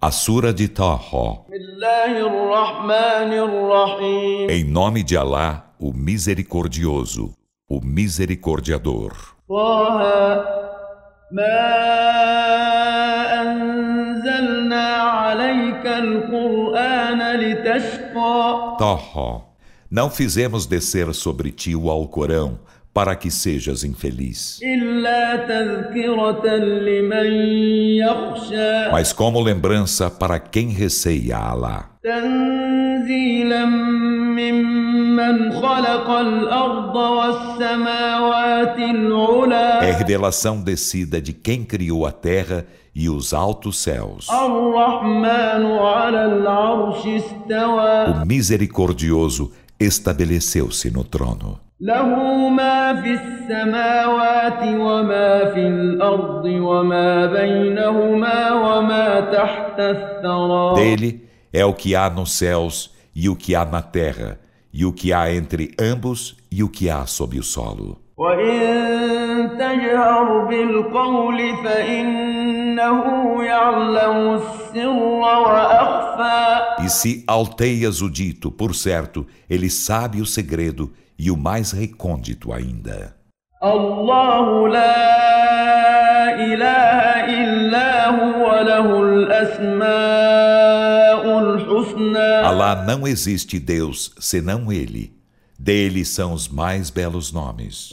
A Sura de Taha. Em nome de Alá, o Misericordioso, o Misericordiador. Taha. Não fizemos descer sobre ti o Alcorão para que sejas infeliz, mas como lembrança para quem receia Alá. É revelação descida de quem criou a terra e os altos céus. O Misericordioso estabeleceu-se no trono. Dele é o que há nos céus e o que há na terra, e o que há entre ambos e o que há sob o solo. E se alteias o dito, por certo, ele sabe o segredo e o mais recôndito ainda. Allahu la ilaha illa huwa lahul asmaul husna. Alá não existe Deus senão Ele. Dele são os mais belos nomes.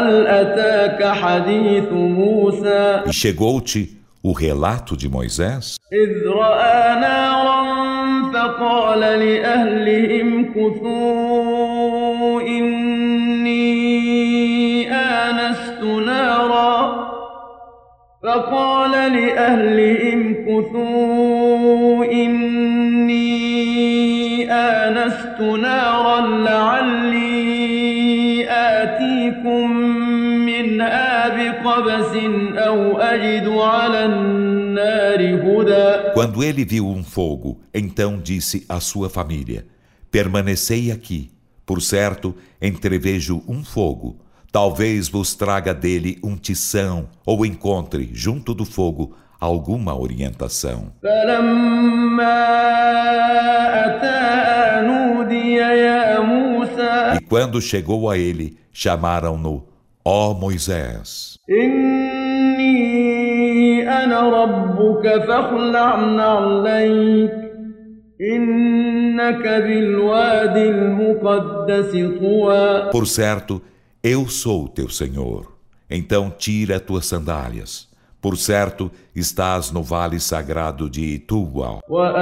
E chegou-te o relato de Moisés? فقال لأهلهم كثوا إني آنست نارا لعلي آتيكم منها بقبس أو أجد على النار هدى. Quando ele viu um fogo, então disse à sua família: permanecei aqui, por certo, entrevejo um fogo. Talvez vos traga dele um tição ou encontre, junto do fogo, alguma orientação. E quando chegou a ele, chamaram-no: ó Moisés. Por certo, eu sou teu Senhor, então tira tuas sandálias. Por certo, estás no vale sagrado de Tuwa.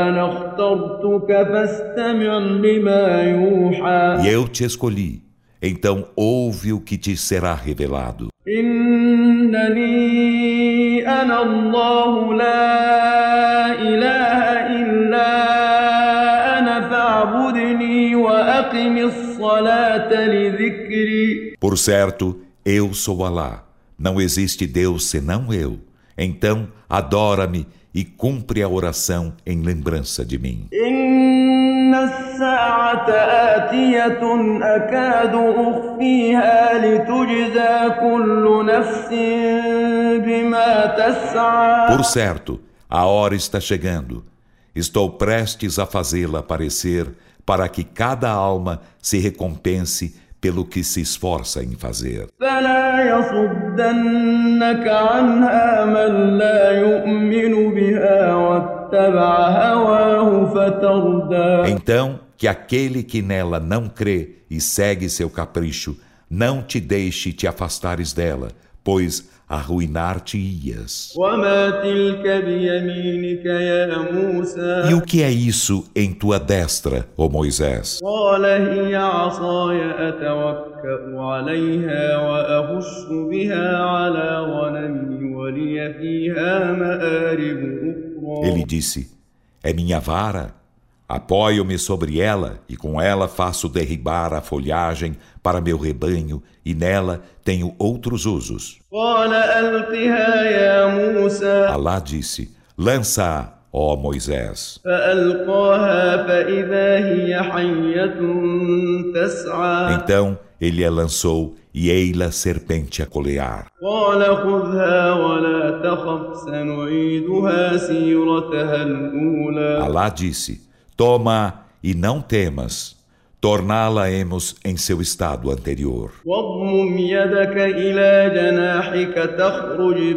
E eu te escolhi, então ouve o que te será revelado. Por certo, eu sou Alá. Não existe Deus senão eu. Então, adora-me e cumpre a oração em lembrança de mim. Por certo, a hora está chegando. Estou prestes a fazê-la aparecer para que cada alma se recompense pelo que se esforça em fazer. Então, que aquele que nela não crê e segue seu capricho, não te deixe te afastares dela, pois arruinar-te-ias. E o que é isso em tua destra, ó Moisés? Ele disse: é minha vara. Apoio-me sobre ela e com ela faço derribar a folhagem para meu rebanho e nela tenho outros usos. Alá disse: lança-a, ó Moisés. Então ele a lançou e ei-la serpente a colear. قال خذها ولا تخف سنعيدها سيرتها الأولى. Alá disse: toma e não temas, torná-la-emos em seu estado anterior. واضمم يدك إلى جناحك تخرج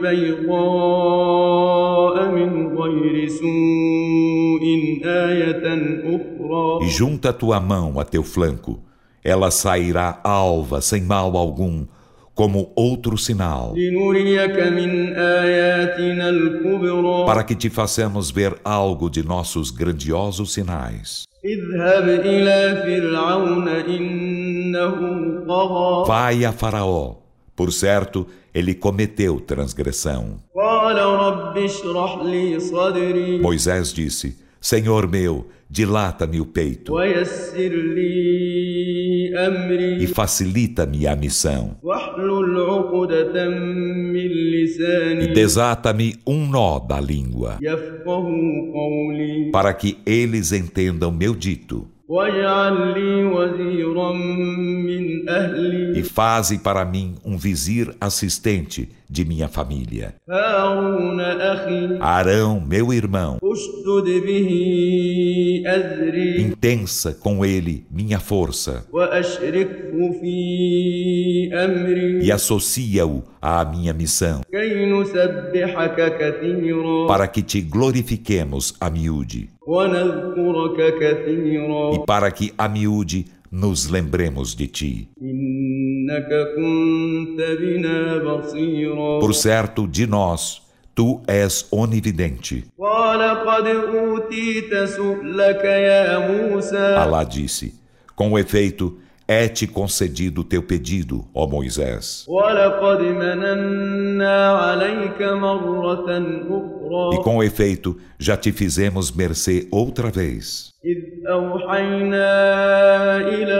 بيضاء من غير سوء آية أخرى. E junta tua mão a teu flanco, ela sairá alva sem mal algum, como outro sinal, لنريك من آياتنا الكبرى. para que te façamos ver algo de nossos grandiosos sinais. اذهب إلى فرعون إنه طغى. Vai a Faraó, por certo, ele cometeu transgressão. قال رب اشرح لي صدري Moisés disse: Senhor meu, dilata-me o peito ويسر لي e أمري facilita-me a missão. واحلل عقدة من E لساني desata-me um nó da língua, يفقه قولي para que eles entendam meu dito. واجعل لي وزيرا من أهلي E faze para mim um vizir assistente de minha família. هارون أخي Arão, meu irmão, اشدد به أزري intensa com ele minha força وأشركه في أمري e associa-o à minha missão, كي نسبحك كثيرا para que te glorifiquemos a miúde ونذكرك كثيرا e para que a miúde nos lembremos de ti. إنك كنت بنا بصيرا. Por certo, de nós, tu és onividente. قال قد أوتيت سؤلك يا موسى. Alá disse: com efeito, é-te concedido teu pedido, ó Moisés. ولقد مننا عليك مرة E أخرى com efeito, já te fizemos mercê outra vez, إذ أوحينا إلى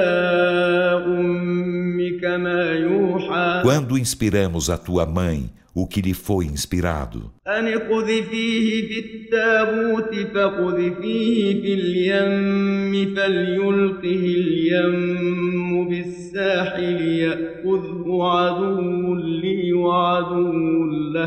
أمك ما يوحى quando inspiramos a tua mãe o que lhe foi inspirado. أن اقذفيه في التابوت فاقذفيه في اليم فليلقه اليم بالساحل يأخذه عدو لي وعدو له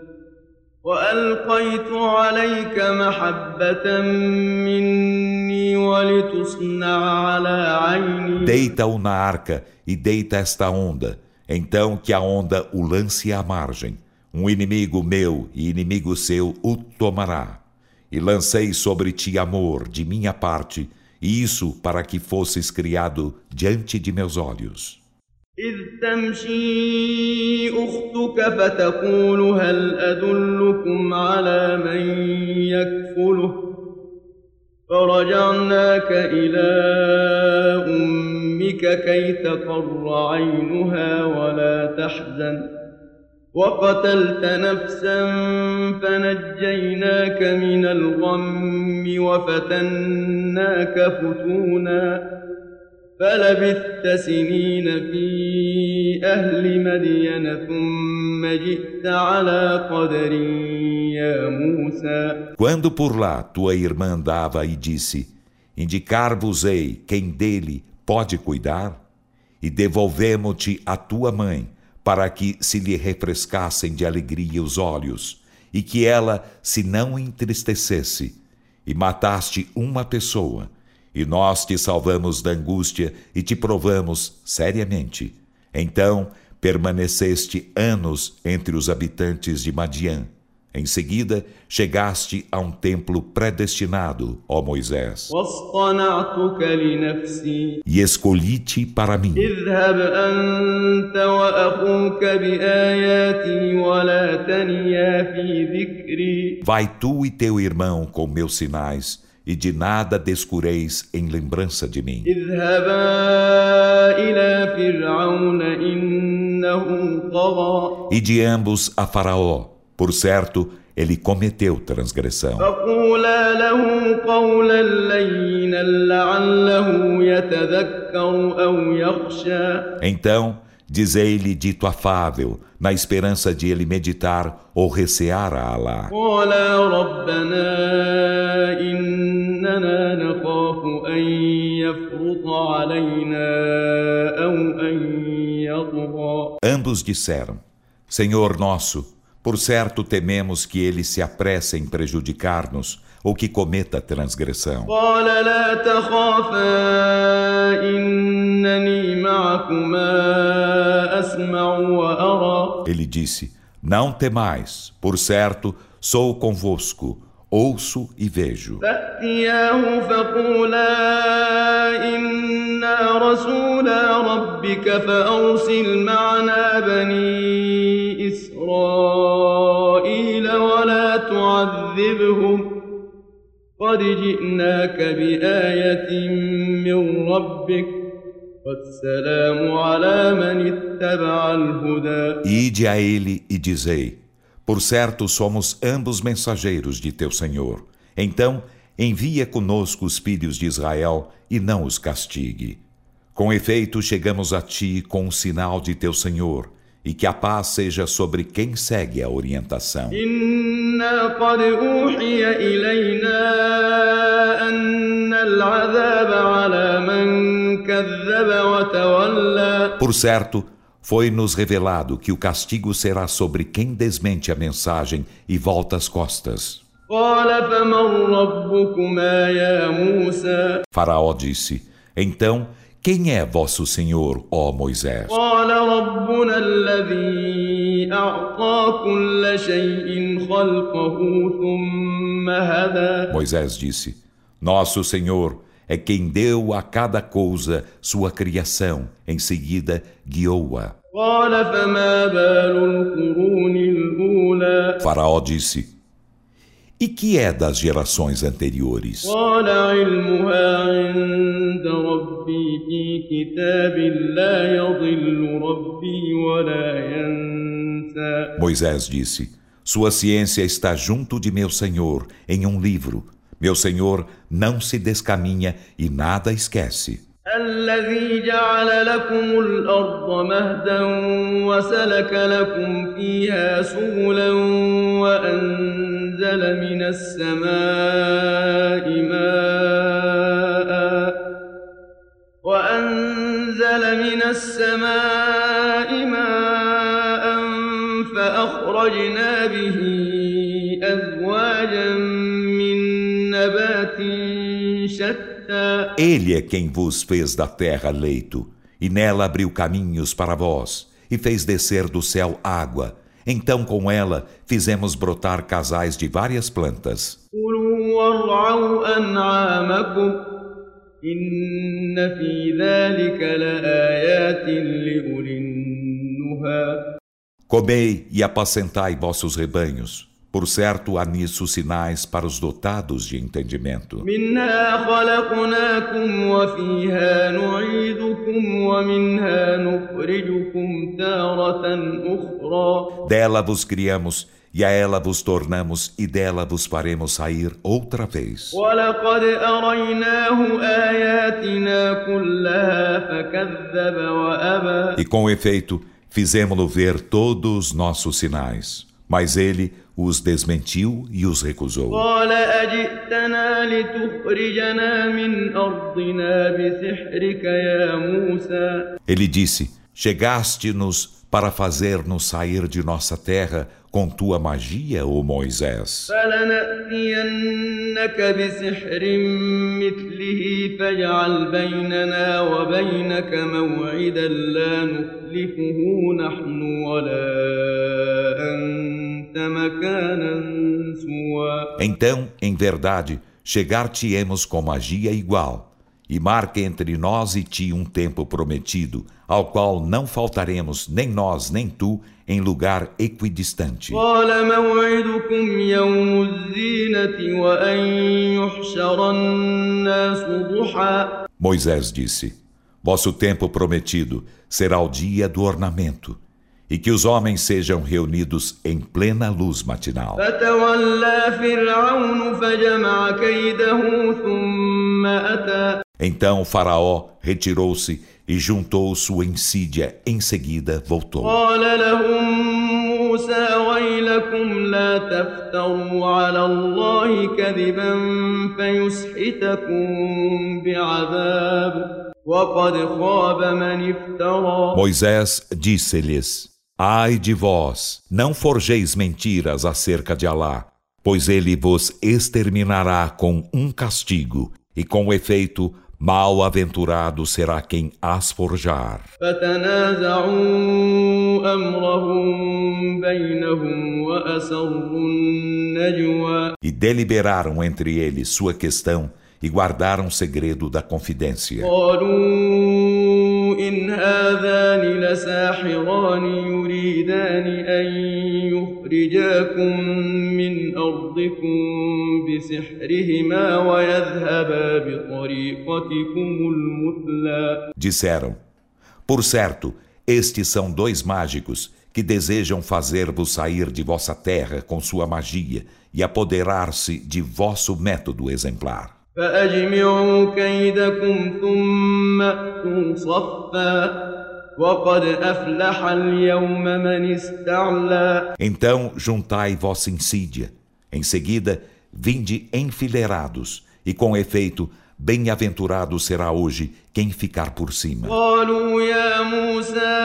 وألقيت عليك محبة مني ولتصنع على عيني. Deita-o na arca e deita esta onda, então que a onda o lance à margem. Um inimigo meu e inimigo seu o tomará. E lancei sobre ti amor de minha parte, e isso para que fosses criado diante de meus olhos. إذ تمشي أختك فتقول هل أدلكم على من يكفله فرجعناك إلى أمك كي تقر عينها ولا تحزن وقتلت نفسا فنجيناك من الغم وفتناك فتونا فلبثت سنين في أهل مدين ثم جئت على قدر يا موسى. Quando por lá tua irmã andava e disse: indicar-vos-ei quem dele pode cuidar, e devolvemo-te a tua mãe, para que se lhe refrescassem de alegria os olhos, e que ela se não entristecesse, e mataste uma pessoa, e nós te salvamos da angústia e te provamos seriamente. Então permaneceste anos entre os habitantes de Madian. Em seguida, chegaste a um templo predestinado, ó Moisés. واصطنعتك لنفسي E escolhi-te para mim. اذهب أنت وأخوك بآياتي ولا تنيا في ذكري. Vai tu e teu irmão com meus sinais, e de nada descureis em lembrança de mim. اذهبا إلى فرعون إنه طغى. E de ambos a Faraó, por certo, ele cometeu transgressão. فقولا له قولا لينا لعله يتذكر أو يخشى. Então, dizei-lhe dito afável, na esperança de ele meditar ou recear a Alá. قالا ربنا إننا نخاف أن يفرط علينا أو أن ambos disseram: Senhor nosso, por certo tememos que ele se apresse em prejudicar-nos ou que cometa transgressão. قال لا تخافا إنني معكما أسمع وأرى. Ele disse: Não temais, por certo sou convosco, ouço e vejo. فأتياه فقولا إنا رسولا ربك فأرسل معنا بني إسرائيل ولا تعذبهم قد جئناك بآية من ربك والسلام على من اتبع الهدى. Ide a ele e dizei: Por certo somos ambos mensageiros de teu Senhor. Então, envia conosco os filhos de Israel e não os castigue. Com efeito, chegamos a ti com um sinal de teu Senhor, e que a paz seja sobre quem segue a orientação. إنا قد أوحي إلينا أن العذاب على من كذب وتولى. Por certo, foi-nos revelado que o castigo será sobre quem desmente a mensagem e volta as costas. قال فمن ربكما يا موسى. Faraó disse: Então, quem é vosso Senhor, ó Moisés? قال ربنا الذي أعطى كل شيء خلقه ثم هدى. Moisés disse: Nosso Senhor é quem deu a cada coisa sua criação, em seguida guiou-a. قال فما بال القرون الأولى. Faraó disse: E que é das gerações anteriores? قال علمها عند ربي في كتاب لا يضل ربي ولا ينسى. Moisés disse: Sua ciência está junto de meu Senhor, em um livro. Meu Senhor não se descaminha e nada esquece. الذي جعل لكم الأرض مهدا وسلك لكم فيها سبلا وأنزل من السماء ماء فأخرجنا به أزواجا من نبات شتى. Ele é quem vos fez da terra leito, e nela abriu caminhos para vós, e fez descer do céu água. Então com ela fizemos brotar casais de várias plantas. كلوا وارعوا أنعامكم إن في ذلك لآيات لأولي النهى. Comei e apacentai vossos rebanhos. Por certo, há nisso sinais para os dotados de entendimento. منها خلقناكم وفيها نعيدكم ومنها نخرجكم تارة أخرى. Dela vos criamos, e a ela vos tornamos, e dela vos faremos sair outra vez. ولقد أريناه آياتنا كلها فكذب وأبى. E com efeito, fizemo-lo ver todos os nossos sinais. Mas ele os desmentiu e os recusou. قال أجئتنا لتخرجنا من أرضنا بسحرك يا موسى. Ele disse: Chegaste-nos para fazer-nos sair de nossa terra com tua magia, ó Moisés. فلنأتينك بسحر مثله فاجعل بيننا وبينك موعدا لا نخلفه نحن ولا أنت مكانا سوى. Então, em verdade, chegar-te-emos com magia igual, e marque entre nós e ti um tempo prometido, ao qual não faltaremos nem nós nem tu em lugar equidistante. قال موعدكم يوم الزينة وأن يحشر الناس ضحى. Moisés disse: Vosso tempo prometido será o dia do ornamento, e que os homens sejam reunidos em plena luz matinal. فتولى فرعون فجمع كيده ثم أتى. Então Faraó retirou-se e juntou sua insídia, em seguida voltou. قال لهم موسى ويلكم لا تفتروا على الله كذبا فيسحتكم بعذاب وقد خاب من افترى. Moisés disse-lhes: Ai de vós, não forjeis mentiras acerca de Alá, pois ele vos exterminará com um castigo, e com efeito, mal-aventurado será quem as forjar. فتنازعوا أمرهم بينهم وأسروا النجوى E deliberaram entre eles sua questão e guardaram segredo da confidência. قالوا إن هذان لساحران يريدان أن يخرجاكم من أرضكم بسحرهما ويذهبا بطريقتكم المثلى. Disseram: Por certo, estes são dois mágicos que desejam fazer-vos sair de vossa terra com sua magia e apoderar-se de vosso método exemplar. فأجمعوا كيدكم ثم أتوا صفا وقد أفلح اليوم من استعلى. Então juntai vossa insídia. Em seguida, vinde enfileirados, e com efeito, bem-aventurado será hoje quem ficar por cima. قالوا يا موسى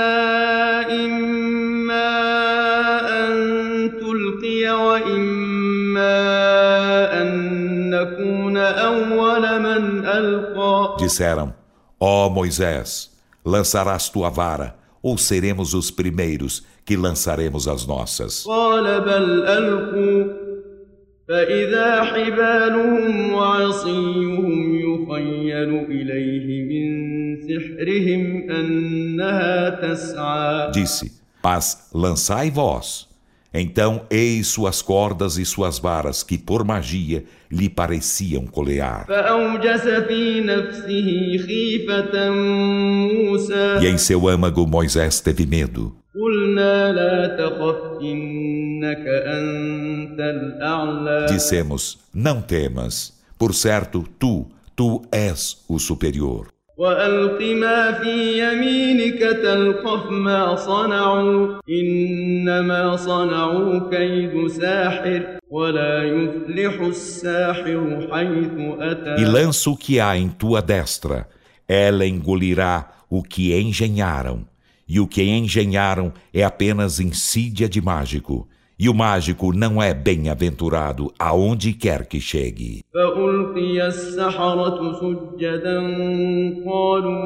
إما أن تلقي وإما أن نكون أول من ألقى. Disseram: Ó Moisés, lançarás tua vara, ou seremos os primeiros que lançaremos as nossas? قال بل ألقوا فإذا حبالهم وعصيهم يخيل إليه من سحرهم أنها تسعى. Disse: Mas lançai vós. Então, eis suas cordas e suas varas, que por magia lhe pareciam colear. فأوجس في نفسه خيفة موسى. E em seu âmago Moisés teve medo. قلنا لا تخف إنك أنت الأعلى. Dissemos: Não temas. Por certo, tu és o superior. وألق ما في يمينك تلقف ما صنعوا إنما صنعوا كيد ساحر ولا يفلح الساحر حيث E أتى. lança o que há em tua destra. Ela engolirá o que engenharam. E o que engenharam é apenas insídia de mágico. E o mágico não é bem-aventurado aonde quer que chegue. فألقي السحرة سجدا قالوا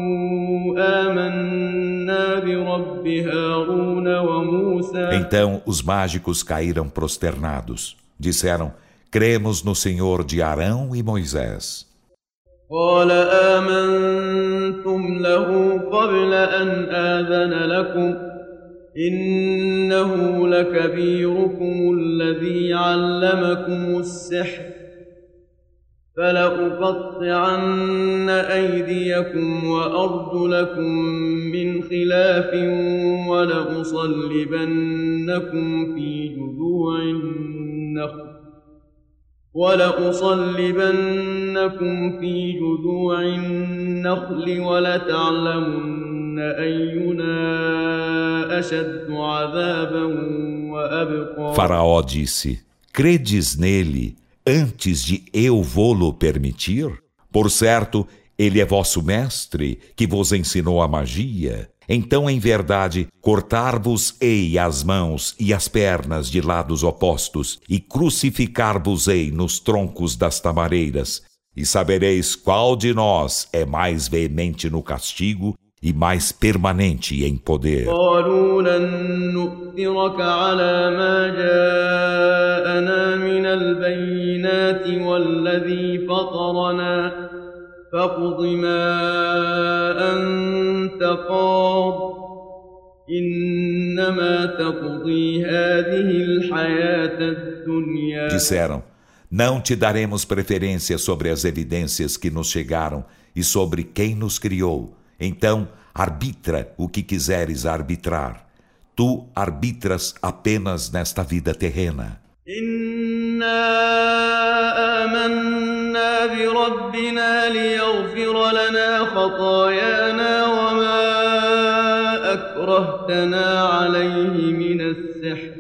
آمنا برب هارون وموسى. Então os mágicos caíram prosternados. Disseram: Cremos no Senhor de Arão e Moisés. قال آمنتم له قبل أن آذن لكم إنه لكبيركم الذي علمكم السحر فلأقطعن أيديكم وأرجلكم من خلاف ولأصلبنكم في جذوع النخل ولتعلمن أينا أشد عذابا وأبقى. Faraó disse: Credes nele antes de eu vô-lo permitir? Por certo, ele é vosso mestre, que vos ensinou a magia. Então, em verdade, cortar-vos-ei as mãos e as pernas de lados opostos, e crucificar-vos-ei nos troncos das tamareiras, e sabereis qual de nós é mais veemente no castigo e mais permanente em poder. قالوا لن نؤثرك على ما جاءنا من البينات والذي فطرنا فاقض ما أنت قاض إنما تقضي هذه الحياة الدنيا. Disseram: Não te daremos preferência sobre as evidências que nos chegaram e sobre quem nos criou. Então, arbitra o que quiseres arbitrar. Tu arbitras apenas nesta vida terrena. إنا آمنا بربنا ليغفر لنا خطايانا وما أكرهتنا عليه من السحر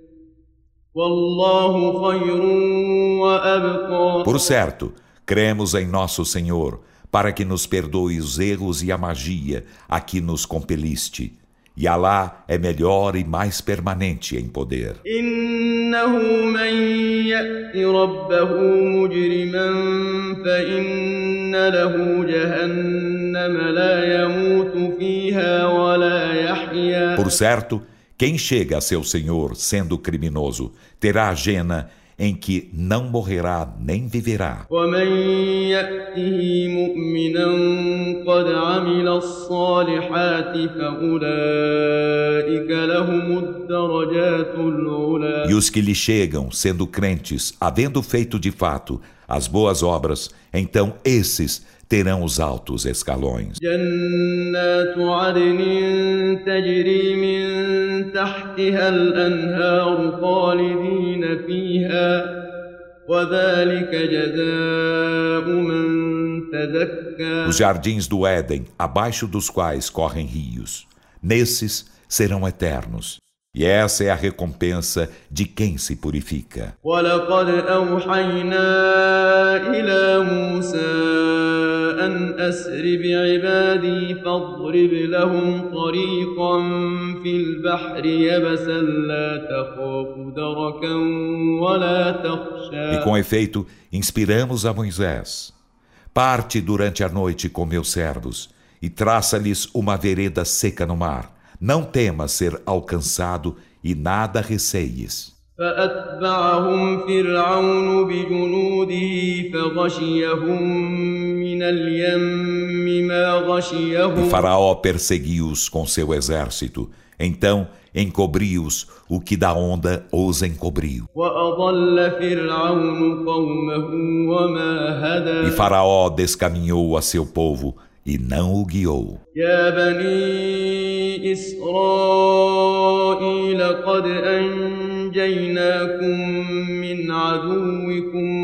والله خير وأبقى. Por certo, cremos em nosso Senhor, para que nos perdoe os erros e a magia a que nos compeliste. E Alá é melhor e mais permanente em poder. إنه من يأت ربه مجرما فإن له جهنم لا يموت فيها ولا يحيا Por certo, quem chega a seu Senhor sendo criminoso, terá a jena em que não morrerá nem viverá. ومن يأته مؤمنا قد عمل الصالحات فأولئك لهم الدرجات العلى E os que lhe chegam, sendo crentes, havendo feito de fato as boas obras, então esses terão os altos escalões. جنات عدن تجري من تحتها الأنهار خالدين فيها وذلك جزاء من تزكى Os jardins do Éden, abaixo dos quais correm rios, nesses serão eternos. E essa é a recompensa de quem se purifica. ولقد أوحينا إلى موسى أن أسر بعبادي فاضرب لهم طريقا في البحر يبسا لا تخاف دركا ولا تخشى E com efeito, inspiramos a Moisés. Parte durante a noite com meus servos e traça-lhes uma vereda seca no mar. Não temas ser alcançado e nada receies. فأتبعهم فرعون بجنوده فغشيهم من اليم ما E غشيهم Faraó perseguiu-os com seu exército. Então encobriu-os o que da onda os encobriu. وأضل فرعون قومه وما E هدى Faraó descaminhou a seu povo e não o guiou. يا بني إسرائيل قد أنجيناكم من عدوكم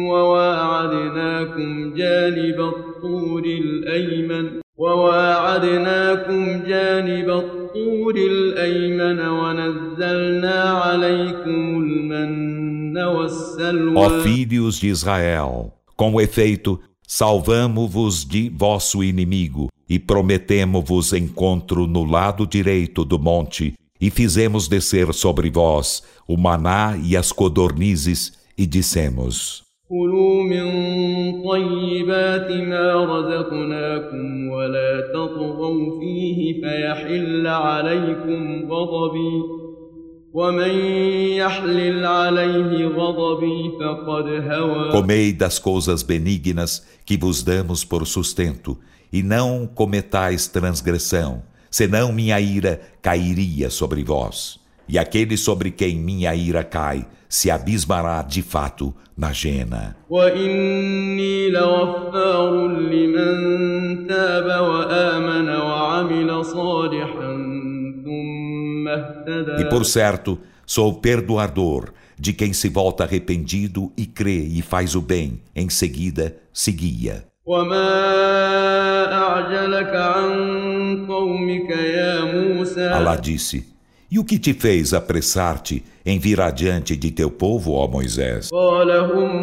وواعدناكم جانب الطور الأيمن ونزلنا عليكم المن والسلوى Ó filhos de Israel, com efeito, salvamo-vos de vosso inimigo e prometemo-vos encontro no lado direito do monte e fizemos descer sobre vós o maná e as codornizes e dissemos: كلوا من طيبات ما رزقناكم ولا تطغوا فيه فيحل عليكم غضبي ومن يحلل عليه غضبي فقد هوى Comei das coisas benignas que vos damos por sustento, e não cometais transgressão, senão minha ira cairia sobre vós. E aquele sobre quem minha ira cai, se abismará de fato na jena. وإني لغفار لمن تاب وآمن وعمل صالحا ثم اهتدى E por certo, sou perdoador de quem se volta arrependido e crê e faz o bem, em seguida se guia. وما أعجلك عن قومك يا موسى Alá disse: E o que te fez apressar-te em vir adiante de teu povo, ó Moisés? قال هم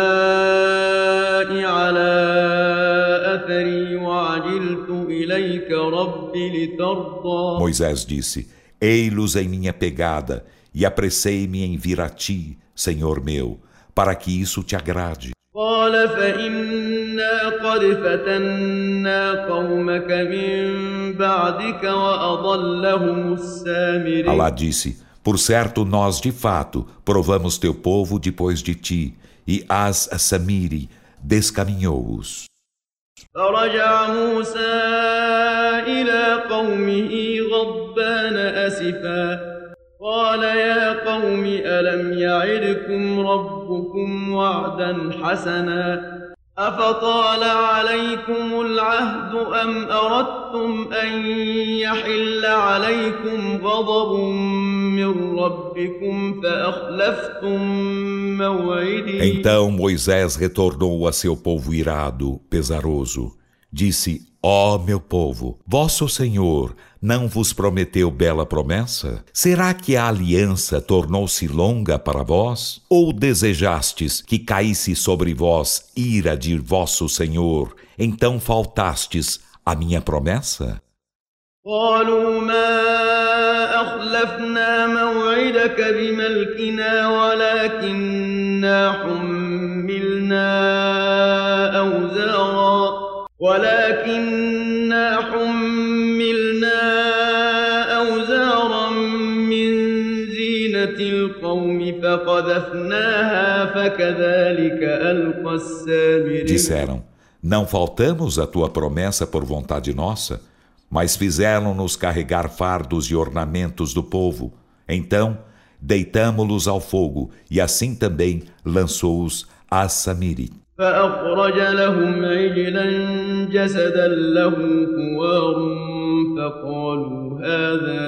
أولئك على أثري وعجلت إليك رب لترضى Moisés disse: Ei-los em minha pegada, e apressei-me em vir a ti, Senhor meu, para que isso te agrade. قال فإنا قد فتنا قومك من بعدك وأضلهم السامري Alá disse: Por certo, nós de fato provamos teu povo depois de ti, e As-Samiri descaminhou-os. فرجع موسى إلى قومه غضبان أسفا قال يا قوم ألم يعدكم ربكم وعدا حسنا أفطال عليكم العهد أم أردتم أن يحل عليكم غضب من ربكم فأخلفتم موعدي Então Moisés retornou a seu povo irado, pesaroso. Disse: Ó meu povo, vosso Senhor não vos prometeu bela promessa? Será que a aliança tornou-se longa para vós? Ou desejastes que caísse sobre vós ira de vosso Senhor, então faltastes a minha promessa? قالوا ما أخلفنا موعدك بملكنا ولكننا حملنا أوزارا من زينة القوم فقذفناها فكذلك ألقى السامري. Disseram: não faltamos a tua promessa por vontade nossa, mas fizeram-nos carregar fardos e ornamentos do povo. Então, deitamo-los ao fogo, e assim também lançou-os a Samiri. فأخرج لهم عجلا جسدا له خوار فقالوا هذا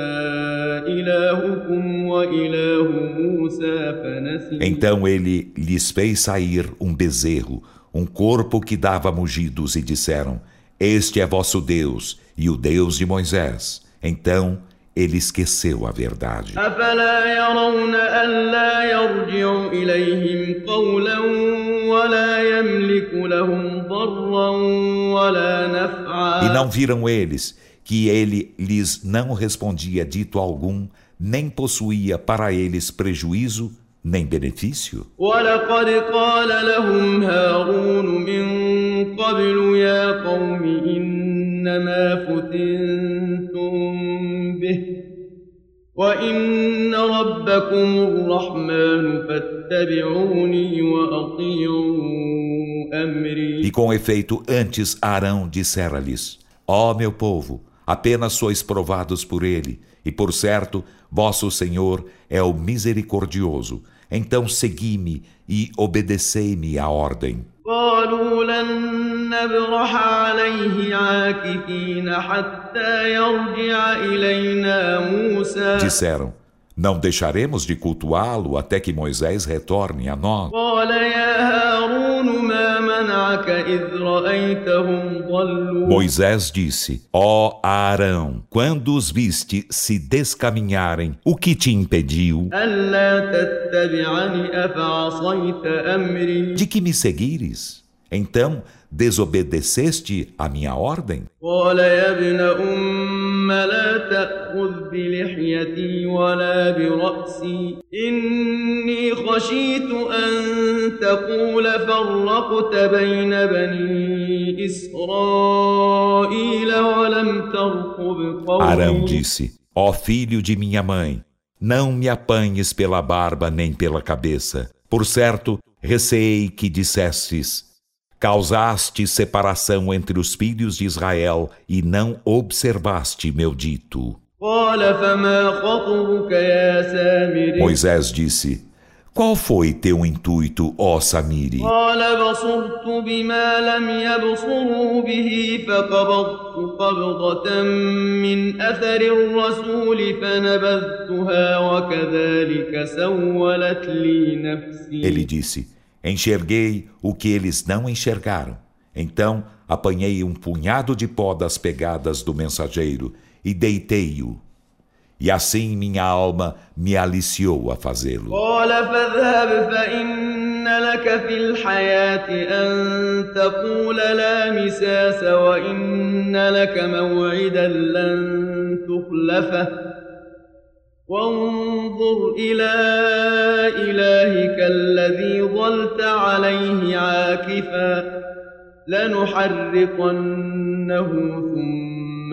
إلهكم وإله موسى فنسي. Então ele lhes fez sair um bezerro, um corpo que dava mugidos, e disseram: este é vosso Deus e o Deus de Moisés. Então ele esqueceu a verdade. أفلا يرون ألا يرجع إليهم قولا ولا يملك لهم ضرا ولا نفعا. E não viram eles que ele lhes não respondia dito algum, nem possuía para eles prejuízo nem benefício? ولقد قال لهم هارون من قبل يا قوم إنما فتنتم به وإن ربكم الرحمن فاتبعوني وأطيعوا أمري. E com efeito, antes Arão dissera-lhes: ó meu povo, apenas sois provados por ele, e por certo, vosso Senhor é o misericordioso. Então segui-me e obedecei-me à ordem. قالوا لن نبرح عليه عاكفين حتى يرجع إلينا موسى. Disseram: não deixaremos de cultuá-lo até que Moisés retorne a nós. قال يا هارون ما منعك إذ رأيتهم ضلوا. Moisés disse: ó Arão, quando os viste se descaminharem, o que te impediu ألا تتبعني أفعصيت أمري. de que me seguires? Então desobedeceste a minha ordem? قال يا ابن أم لا تأخذ بلحيتي ولا برأسي إني خشيت أن تقول فرقت بين بني إسرائيل ولم ترقب Arão قولي. disse: ó filho de minha mãe, não me apanhes pela barba nem pela cabeça. Por certo, receei que dissesses: causaste separação entre os filhos de Israel e não observaste meu dito. قال فما خطبك يا سامري. Moisés disse: qual foi teu intuito, ó Samiri? قال بصرت بما لم يبصروا به فقبضت قبضة من أثر الرسول فنبذتها وكذلك سولت لي نفسي. Ele disse: enxerguei o que eles não enxergaram. Então apanhei um punhado de pó das pegadas do mensageiro e deitei-o. E assim minha alma me aliciou a fazê-lo. قال فاذهب فإن لك في الحياة أن تقول لا مساس وإن لك موعدا لن تخلفه وانظر إلى إلهك الذي ظلت عليه عاكفا لنحرقنه ثم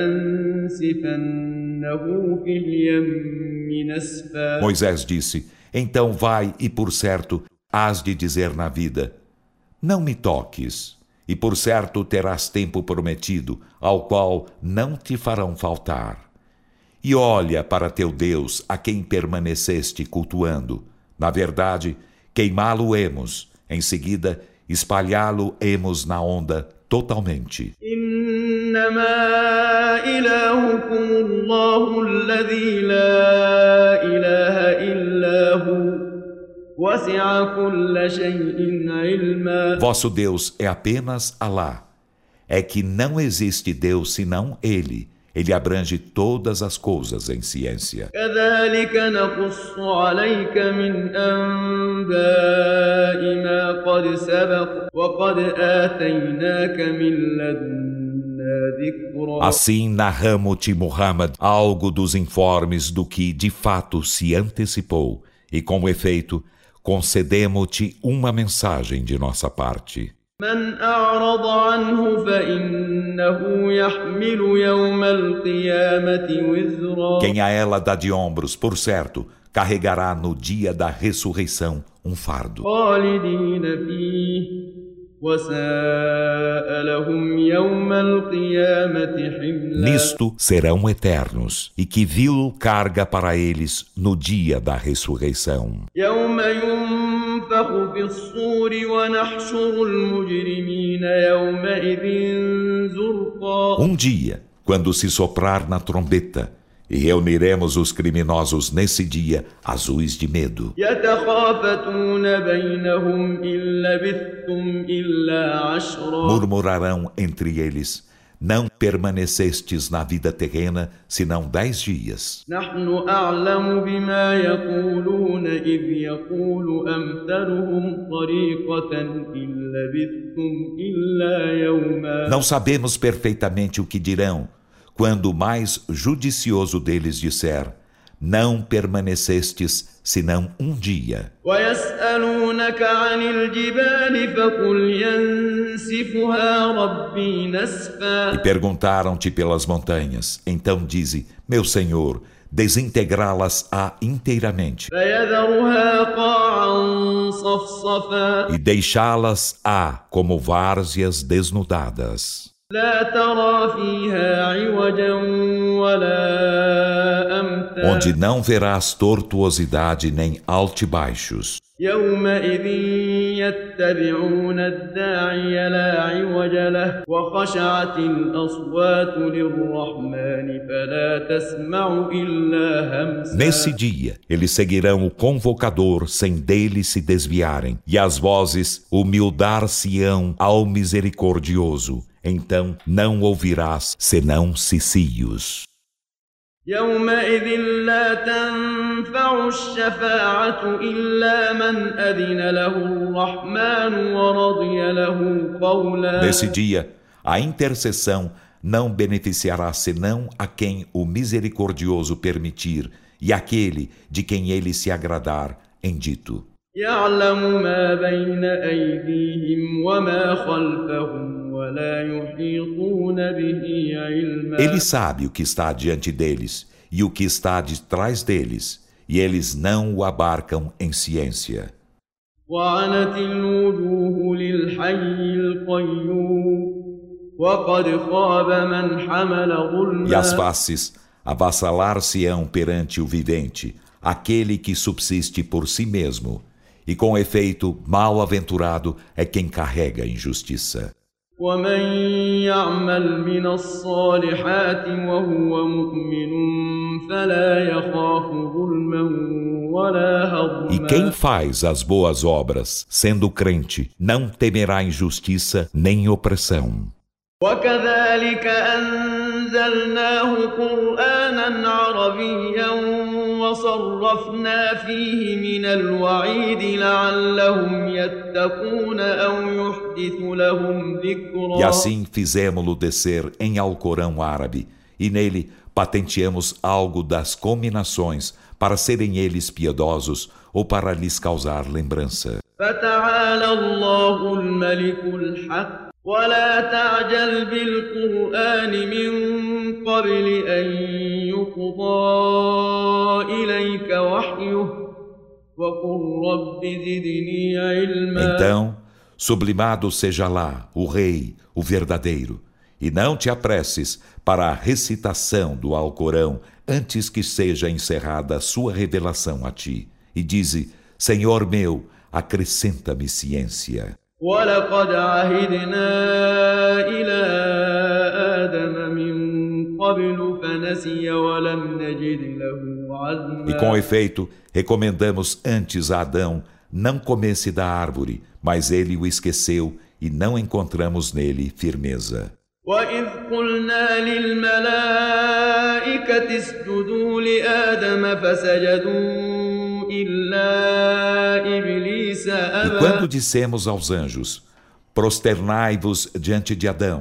لننسفنه في اليم نسفا. Moisés disse: então vai e por certo hás de dizer na vida: não me toques, e por certo terás tempo prometido, ao qual não te farão faltar. E olha para teu Deus, a quem permaneceste cultuando. Na verdade, queimá-lo-emos, em seguida espalhá-lo-emos na onda totalmente. إنما إلهكم الله الذي لا إله إلا هو وسع كل شيء علما. Vosso Deus é apenas Alá. É que não existe Deus senão Ele. Ele abrange todas as coisas em ciência. كذلك نقص عليك من أنباء ما قد سبق وقد آتيناك من لدنا ذكرا. Assim narramo-te, Muhammad, algo dos informes do que de fato se antecipou, e com efeito, concedemo-te uma mensagem de nossa parte. من أعرض عنه فإنه يحمل يوم القيامة وزرا. Quem a ela dá de ombros, por certo, carregará no dia da ressurreição um fardo. خالدين فيه وساء لهم يوم القيامة حملا. Nisto serão eternos, e que vil carga para eles no dia da ressurreição. يوم ينفخ في الصور ونحشر المجرمين يومئذ زرقا. Dia, quando se soprar na trombeta, e reuniremos os criminosos nesse dia, azuis de medo. يتخافتون بينهم إن لبثتم إلا عشرا. Murmurarão entre eles: não permanecestes na vida terrena senão 10 dias. نحن أعلم بما يقولون إذ يقول أمثلهم طريقة إن لبثتم إلا يوما. Não sabemos perfeitamente o que dirão, quando o mais judicioso deles disser: não permanecestes senão dia. ويسألونك عن الجبال فقل ينسفها ربي نسفا. E perguntaram-te pelas montanhas. Então dize: meu Senhor, desintegrá-las-á inteiramente فيذرها قاعا صفصفا. e deixá-las-á como várzeas desnudadas. لا ترى فيها عوجا ولا أمتا. Onde não verás tortuosidade nem altibaixos. يومئذ يتبعون الداعي لا عوج له وخشعت الأصوات للرحمن فلا تسمع إلا همسا. Nesse dia, eles seguirão o convocador sem dele se desviarem, e as vozes humildar-se-ão ao misericordioso. Então não ouvirás senão cicios. يومئذ لا تنفع الشفاعة إلا من أذن له الرحمن ورضي له قولا. Nesse dia, a intercessão não beneficiará senão a quem o misericordioso permitir e aquele de quem ele se agradar em dito. يعلم ما بين أيديهم وما خلفهم ولا يحيطون به علما. Ele sabe o que está diante deles e o que está de trás deles, e eles não o abarcam em ciência. وعنت الوجوه للحي القيوم وقد خاب من حمل ظلما. E as faces avassalar-se-ão perante o vivente, aquele que subsiste por si mesmo, e com efeito mal-aventurado é quem carrega a injustiça. ومن يعمل من الصالحات وهو مؤمن فلا يخاف ظلما ولا هضما. E quem faz as boas obras, sendo crente, não temerá injustiça nem opressão. وكذلك أنزلناه قرآنا عربيا وصرفنا فيه من الوعيد لعلهم يتقون أو يحدث لهم ذكرا. E assim fizemo-lo descer em Alcorão árabe, e nele patenteamos algo das cominações, para serem eles piedosos ou para lhes causar lembrança. فتعالى الله الملك الحق ولا تعجل بالقرآن من قبل أن يقضى إليك وحيه وقل رب زدني علما. Então, sublimado seja lá, o Rei, o verdadeiro, e não te apresses para a recitação do Alcorão antes que seja encerrada a sua revelação a ti. E dize: Senhor meu, acrescenta-me ciência. ولقد عهدنا إلى آدم من قبل فنسي ولم نجد له عزما. E com efeito, recomendamos antes a Adão não comesse da árvore, mas ele o esqueceu e não encontramos nele firmeza. وإذ قلنا للملائكة اسجدوا لآدم فسجدوا إلا إبليس E أبى. quando dissemos aos anjos: prosternai-vos diante de Adão,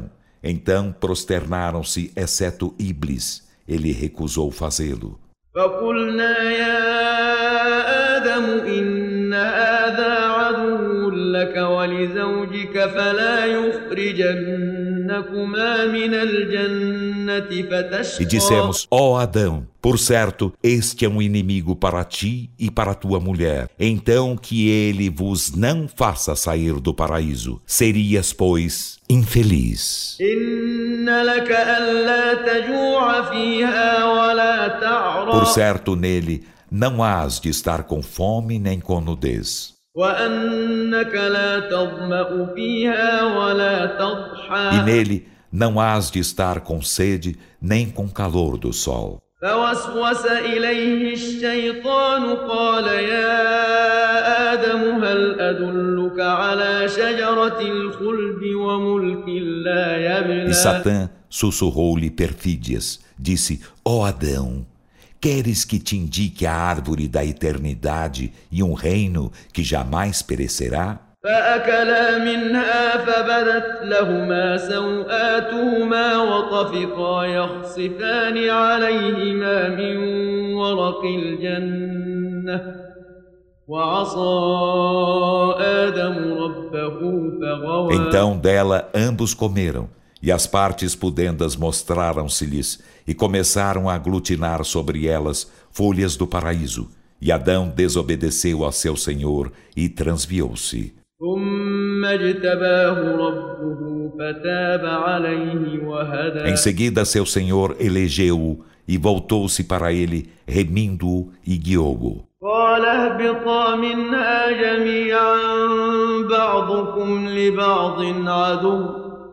Então prosternaram-se, exceto Iblis. Ele recusou fazê-lo. فقلنا يا آدم إن هذا عدو لك ولزوجك فلا يخرجنكما من الجنة E فتشقى dissemos: ó Adão, por certo, este é um inimigo para ti e para tua mulher. Então que ele vos não faça sair do paraíso. Serias, pois, infeliz. إن لك ألا تجوع فيها ولا Por تعرى certo, nele não hás de estar com fome nem com nudez. وأنك لا تظمأ فيها ولا E تضحى nele não hás de estar com sede nem com calor do sol. فوسوس إليه الشيطان قال يا آدم هل أدلك على شجرة الخلد وملك لا E يبلى Satã sussurrou-lhe perfídias. Disse: ó Adão, queres que te indique a árvore da eternidade e um reino que jamais perecerá? فأكلا منها فبدت لهما سوآتهما وطفقا يخصفان عليهما من ورق الجنة وعصى آدم ربه فغوى Então dela ambos comeram, e as partes pudendas mostraram-se-lhes, e começaram a aglutinar sobre elas folhas do paraíso. E Adão desobedeceu a seu Senhor e transviou-se. ثم اجتباه ربه فتاب عليه وهدى Em seguida, seu Senhor elegeu-o e voltou-se para ele, remindo-o e guiou-o. قال اهبطا منها جميعا بعضكم لبعض عدو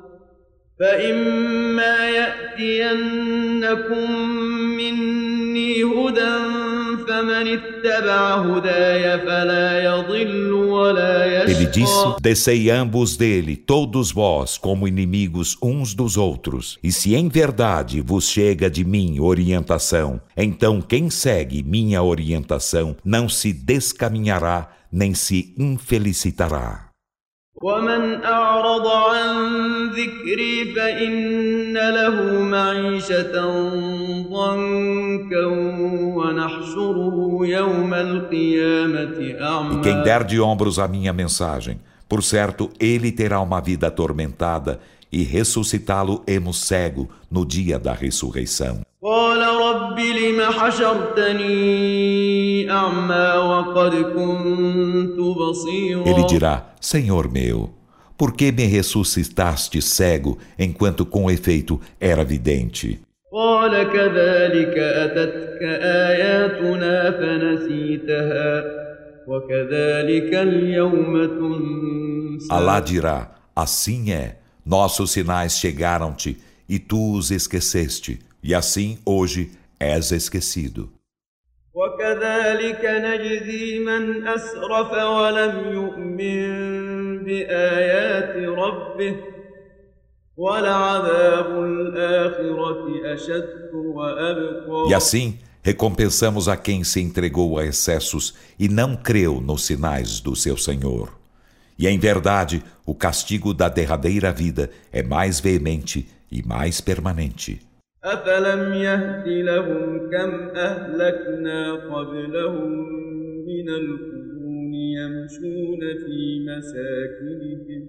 فإما يأتينكم مني هدى فمن اتبع هداي فلا يضل ولا Ele يشقى disse: descei ambos dele, todos vós, como inimigos uns dos outros. E se em verdade vos chega de mim orientação, então quem segue minha orientação não se descaminhará, nem se infelicitará. ومن أعرض عن ذكري فإن له معيشة ضنكا ونحشره يوم القيامة E أعمى quem der de ombros a minha mensagem, por certo, ele terá uma vida atormentada, e ressuscitá-lo-emos cego no dia da ressurreição. قال رب لم حشرتني أعمى وقد كنت بصيرا Ele dirá: Senhor meu, por que me ressuscitaste cego, enquanto com efeito era vidente? قال كذلك أتتك آياتنا فنسيتها وكذلك اليوم تنسى Alá dirá: assim é, nossos sinais chegaram-te, e tu os esqueceste, e assim hoje és esquecido. وكذلك نجزي من أسرف ولم يؤمن بآيات ربه ولعذاب الآخرة أشد وأبقى E assim recompensamos a quem se entregou a excessos e não creu nos sinais do seu Senhor. E em verdade, o castigo da derradeira vida é mais veemente e mais permanente. أفلم يهد لهم كم أهلكنا قبلهم من القرون يمشون في مساكنهم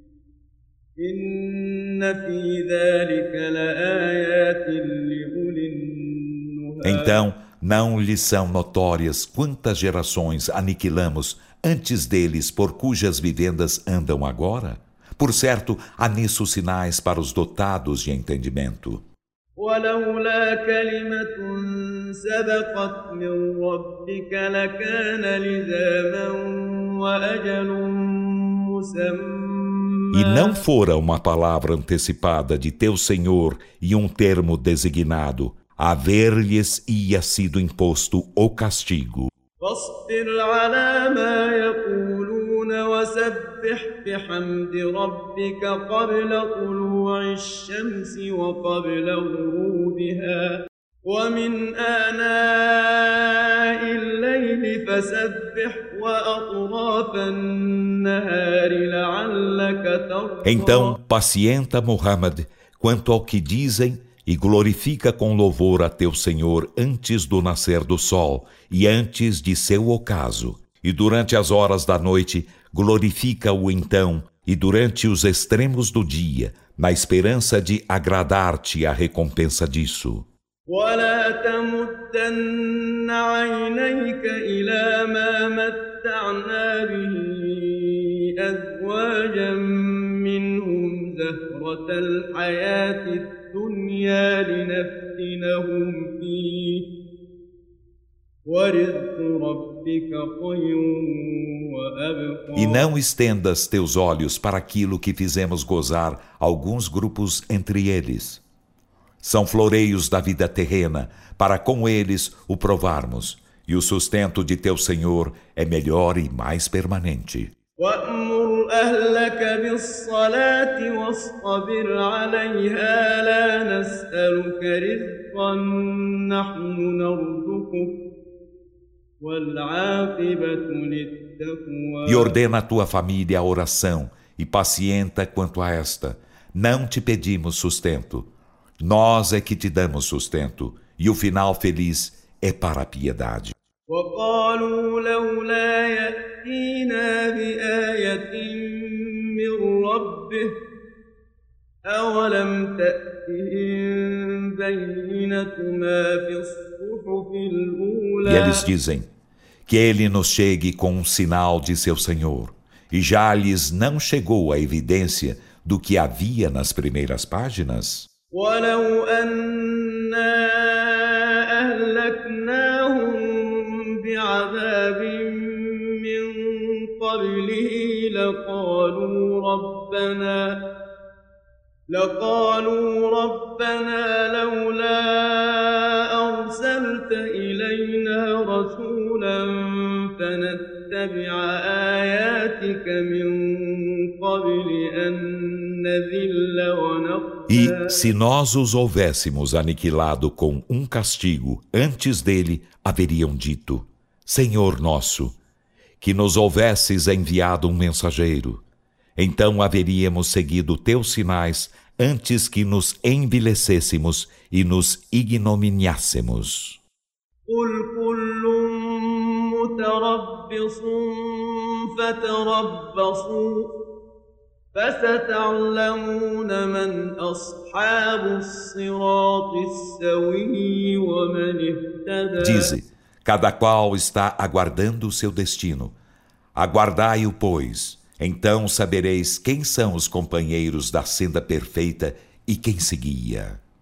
إن في ذلك لآيات لأولي النهى Então, não lhes são notórias quantas gerações aniquilamos antes deles por cujas vivendas andam agora? Por certo, há nisso sinais para os dotados de entendimento. ولولا كلمة سبقت من ربك لكان لزاما وأجل مسمى E não fora uma palavra antecipada de teu Senhor e um termo designado, haver-lhes ia sido imposto o castigo. فاصبر على ما يقولون وسبح بحمد ربك قبل طلوع الشمس وقبل غروبها ومن آناء الليل فسبح وأطراف النهار لعلك ترضى Então, pacienta Muhammad, quanto ao que dizem, e glorifica com louvor a teu Senhor antes do nascer do sol e antes de seu ocaso. E durante as horas da noite, glorifica-o então, e durante os extremos do dia, na esperança de agradar-te a recompensa disso. ولا تمدن عينيك إلى ما متعنا به أزواجا منهم زهرة الحياة الدنيا لنفتنهم فيه ورزق ربك خير وأبقى. E não estendas teus olhos para aquilo que fizemos gozar alguns grupos entre eles. São floreios da vida terrena, para com eles o provarmos, e o sustento de teu Senhor é melhor e mais permanente. وأمر أهلك بالصلاة واصطبر عليها لا نسألك رزقا نحن نرزقك والعاقبة للتقوى. E ordena a tua família a oração, e pacienta quanto a esta. Não te pedimos sustento. Nós é que te damos sustento, e o final feliz é para a piedade. وقالوا لولا يأتينا بآية من ربه أولم تأتهم بينة ما في الصحف E الأولى. eles dizem, que ele nos chegue com um sinal de seu Senhor, e já lhes não chegou a evidência do que havia nas primeiras páginas? ولو أنا أهلكناهم بعذاب من قبله لقالوا ربنا لولا أرسلت إلينا رسولا فنتبع آياتك من قبل أن نذل ونخزى. E se nós os houvéssemos aniquilado com um castigo antes dele, haveriam dito: Senhor nosso, que nos houvesses enviado um mensageiro, então haveríamos seguido teus sinais antes que nos envilecêssemos e nos ignominiássemos. قل كل متربص فتربصوا فستعلمون من أصحاب الصراط السوي ومن اهتدى. Dize, cada qual está aguardando o seu destino. Aguardai-o, pois, então sabereis quem são os companheiros da senda perfeita e quem se guia.